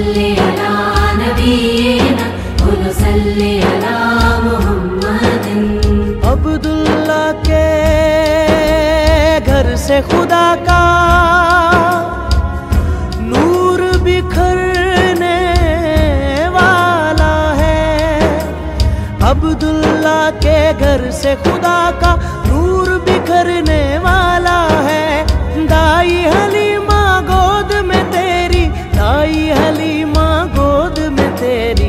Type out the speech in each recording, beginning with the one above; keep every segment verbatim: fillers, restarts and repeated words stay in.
सल्ली अला नबीना बोलो सल्ली अला मुहम्मदिन। अब्दुल्ला के घर से खुदा का नूर बिखरने वाला है। अब्दुल्ला के घर से खुदा का नूर बिखरने वाला है। दाई हलीमा गोद में तेरी, दाई हलीमा गोद में तेरी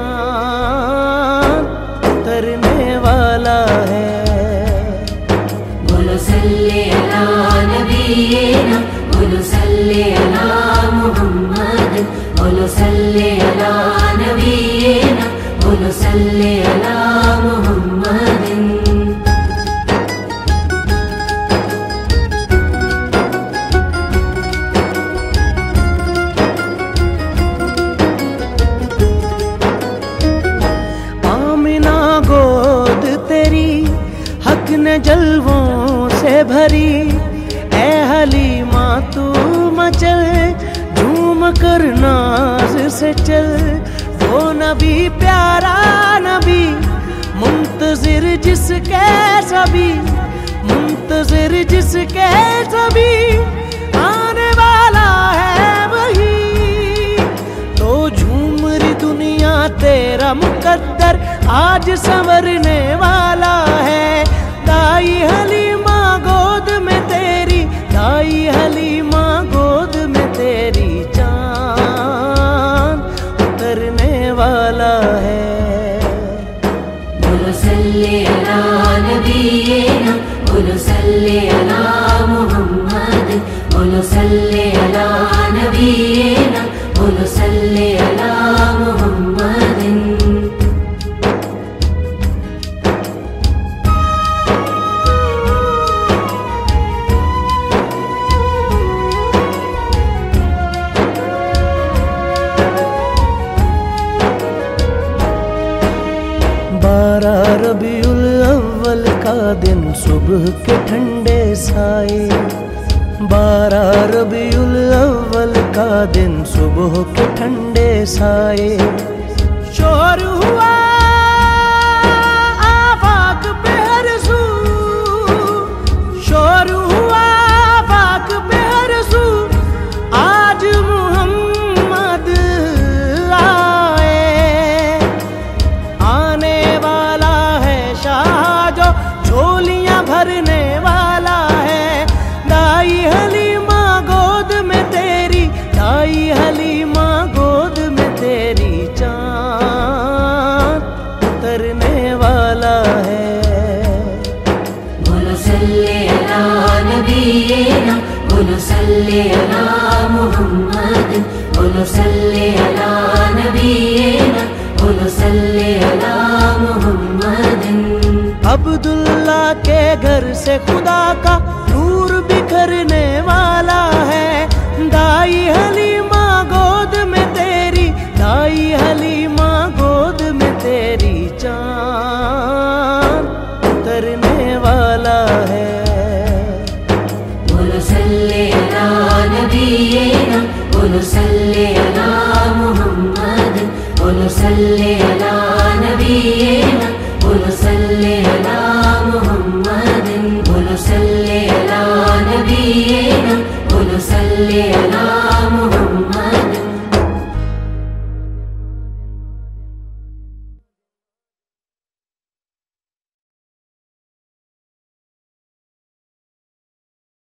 चांद उतरने वाला है। बोलो सल्ली अला नबीना बोलो सल्ली अला मुहम्मद। बोलो सल्ली अला नबीना बोलो सल्ली अला मुहम्मदिन। हक ने जलवों से भरी, ए हलीमा तू मचल, झूम कर नाज से चल। वो नबी प्यारा नबी मुंतजिर जिसके सभी, मुंतजिर जिसके सभी आने वाला है वही। तो झूम रही दुनिया तेरा मुकद्दर आज संवरने वाला है। दाई हलीमा गोद में तेरी, दाई हलीमा गोद में तेरी चांद उतरने वाला है। बोलो सल्ली अला नबीना बोलो सल्ली अला मुहम्मद। बोलो सल्ली अला नबीना बोलो सल्ली अला मुहम्मदिन। बारह रबीउल अव्वल का दिन सुबह के ठंडे साए, बारह रबीउल अव्वल का दिन सुबह के ठंडे साए। शोर हुआ आफाक पे हर सू, शोर हुआ आफाक पे हर सू, आज मुहम्मद आए। आने वाला है शाह जो झोलियां भरने वाला है। दाई हलीमा गोद में तेरी, दाई हलीमा गोद में तेरी चांद उतरने वाला है। बोलो सल्ली अला नबीना बोलो सल्ली अला मुहम्मद। बोलो सल्ली अला नबीना बोलो सल्ली अला मुहम्मदिन। अब्दुल्ला के घर से खुदा का नूर बिखरने वाला है। दाई हलीमा गोद में तेरी, दाई हलीमा गोद में तेरी चांद उतरने वाला है। बोलो सल्ली अला नबीना बोलो सल्ली अला मुहम्मद। बोलो सल्ली अला नबीना बोलो सल्ली अला मुहम्मदिन। बोलो सल्ली अला नबीना बोलो सल्ली अला